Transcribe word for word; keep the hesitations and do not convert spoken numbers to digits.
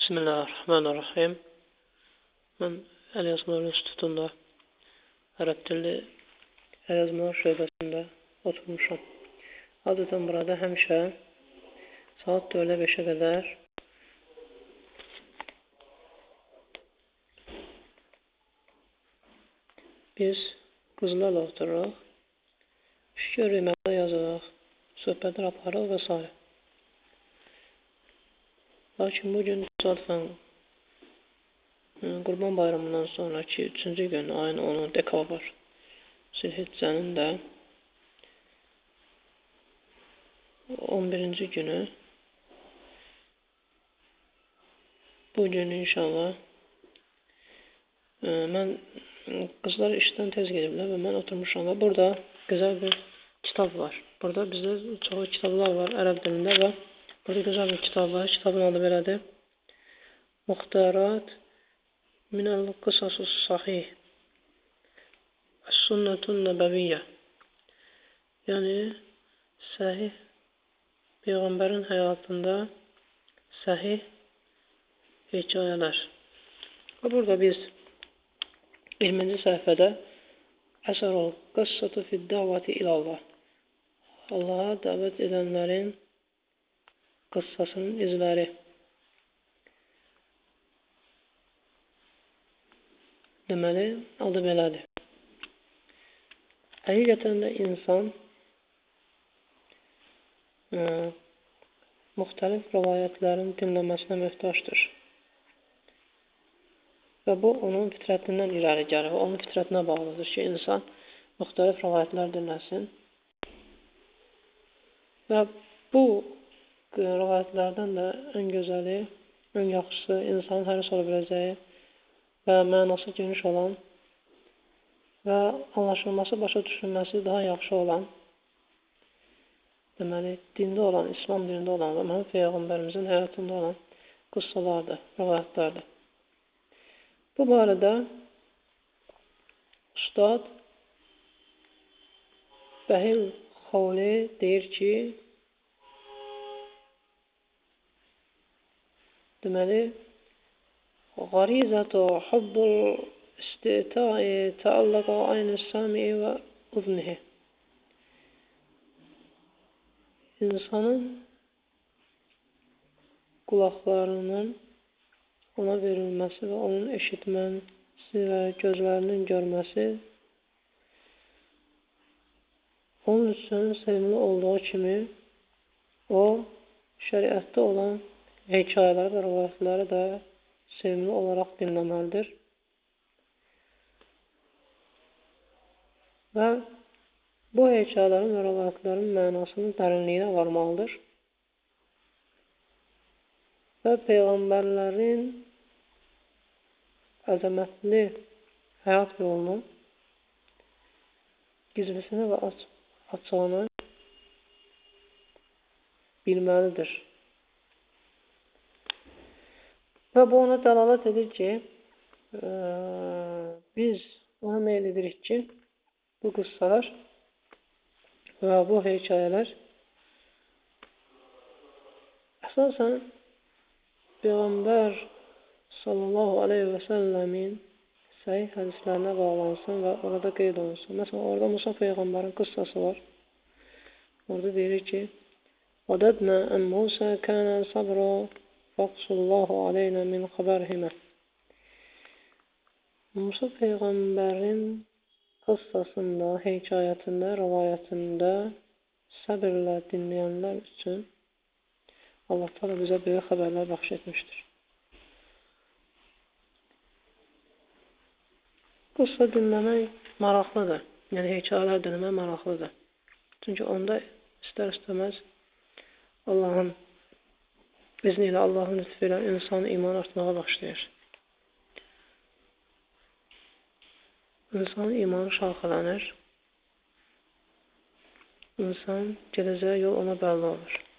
Bismillahirrahmanirrahim. Mən Əl Yazmalar İnstitutunda ərəb dilli Əl Yazmalar şöbəsində oturmuşam. Adətən burada həmişə saat dördə beşə qədər biz qızlarla otururuq, fikir məqalə yazırıq, söhbətlər aparırıq və s. Lakin bugün təsadüfən Qurban bayramından sonraki üçüncü gün, ayın onu dekabr, Zilhiccənin də on birinci günü bugün inşallah mən qızlar işdən tez gediblər və mən oturmuşam və burada gözəl bir kitab var. Burada bizdə çoxu kitablar var ərəb dilində və burada gözəl bir kitab var. Kitabın adı belədir. Muxtarat minəl qısasus sahih Əs-Sünnətun Nəbəviyyə. Yəni səhih Peyğəmbərin həyatında səhih hekayələr. Və burada biz iyirminci səhifədə Əsərul qıssatu fid-dəvəti ilallah, Allaha dəvət edənlərin qıssasının izləri. Deməli, adı belədir. Həqiqətən də insan ə, müxtəlif rivayətlərin dinləməsinə möhtacdır. Və bu, onun fitrətindən irəli gəlir. Onun fitrətinə bağlıdır ki, insan müxtəlif rivayətlər dinləsin. Və bu rivayətlərdən də ən gözəli, ən yaxşısı, insanın həris ola biləcəyi və mənası geniş olan və anlaşılması, başa düşülməsi daha yaxşı olan, deməli, dində olan, İslam dində olan və Məhəmməd Peyğəmbərimizin həyatında olan qıssalardır, rivayətlərdir. Bu barədə Ustad Bəhil Xovli deyir ki, deməli, Qarizatu hubbul istita'i təallaqa aynı sami'i və uznihi. İnsanın qulaqlarının ona verilməsi və onun eşitməsi və gözlərinin görməsi onun üçün sevimli olduğu kimi o şəriətdə olan hekayələri və rivayətləri də sevimli olaraq dinləməlidir. Və bu hekayələrin və rivayətlərin mənasının dərinliyinə varmalıdır. Və Peyğəmbərlərin əzəmətli həyat yolunu, gizlisini və açığını bilməlidir. Və bu ona dəlalət edir ki, ə, biz ona meyl edirik ki, bu qıssalar və bu hekayələr əsasən Peyğəmbər sallallahu aleyhi və səlləmin səhih hədislərinə bağlansın və orada qeyd olunsun. Məsələn, orada Musa Peyğəmbərin qıssası var. Orada deyilir ki, وَدَدْنَا أَنْ مُوسَى كَانَ صَبْرًا Fəqsullahu aleyna min xəbərhimə. Musa Peyğəmbərin qıssasında, hekayətində, rivayətində səbirlə dinləyənlər üçün Allah təala bizə böyük xəbərlər bəxş etmişdir. Qıssa dinləmək maraqlıdır. Yəni, hekayələr dinləmək maraqlıdır. Çünki onda istər-istəməz Allahın izni ilə, Allahın lütfü ilə insanın imanı artmağa başlayır. İnsanın imanı şaxələnir. İnsan gedəcəyi yol ona bəlli olur.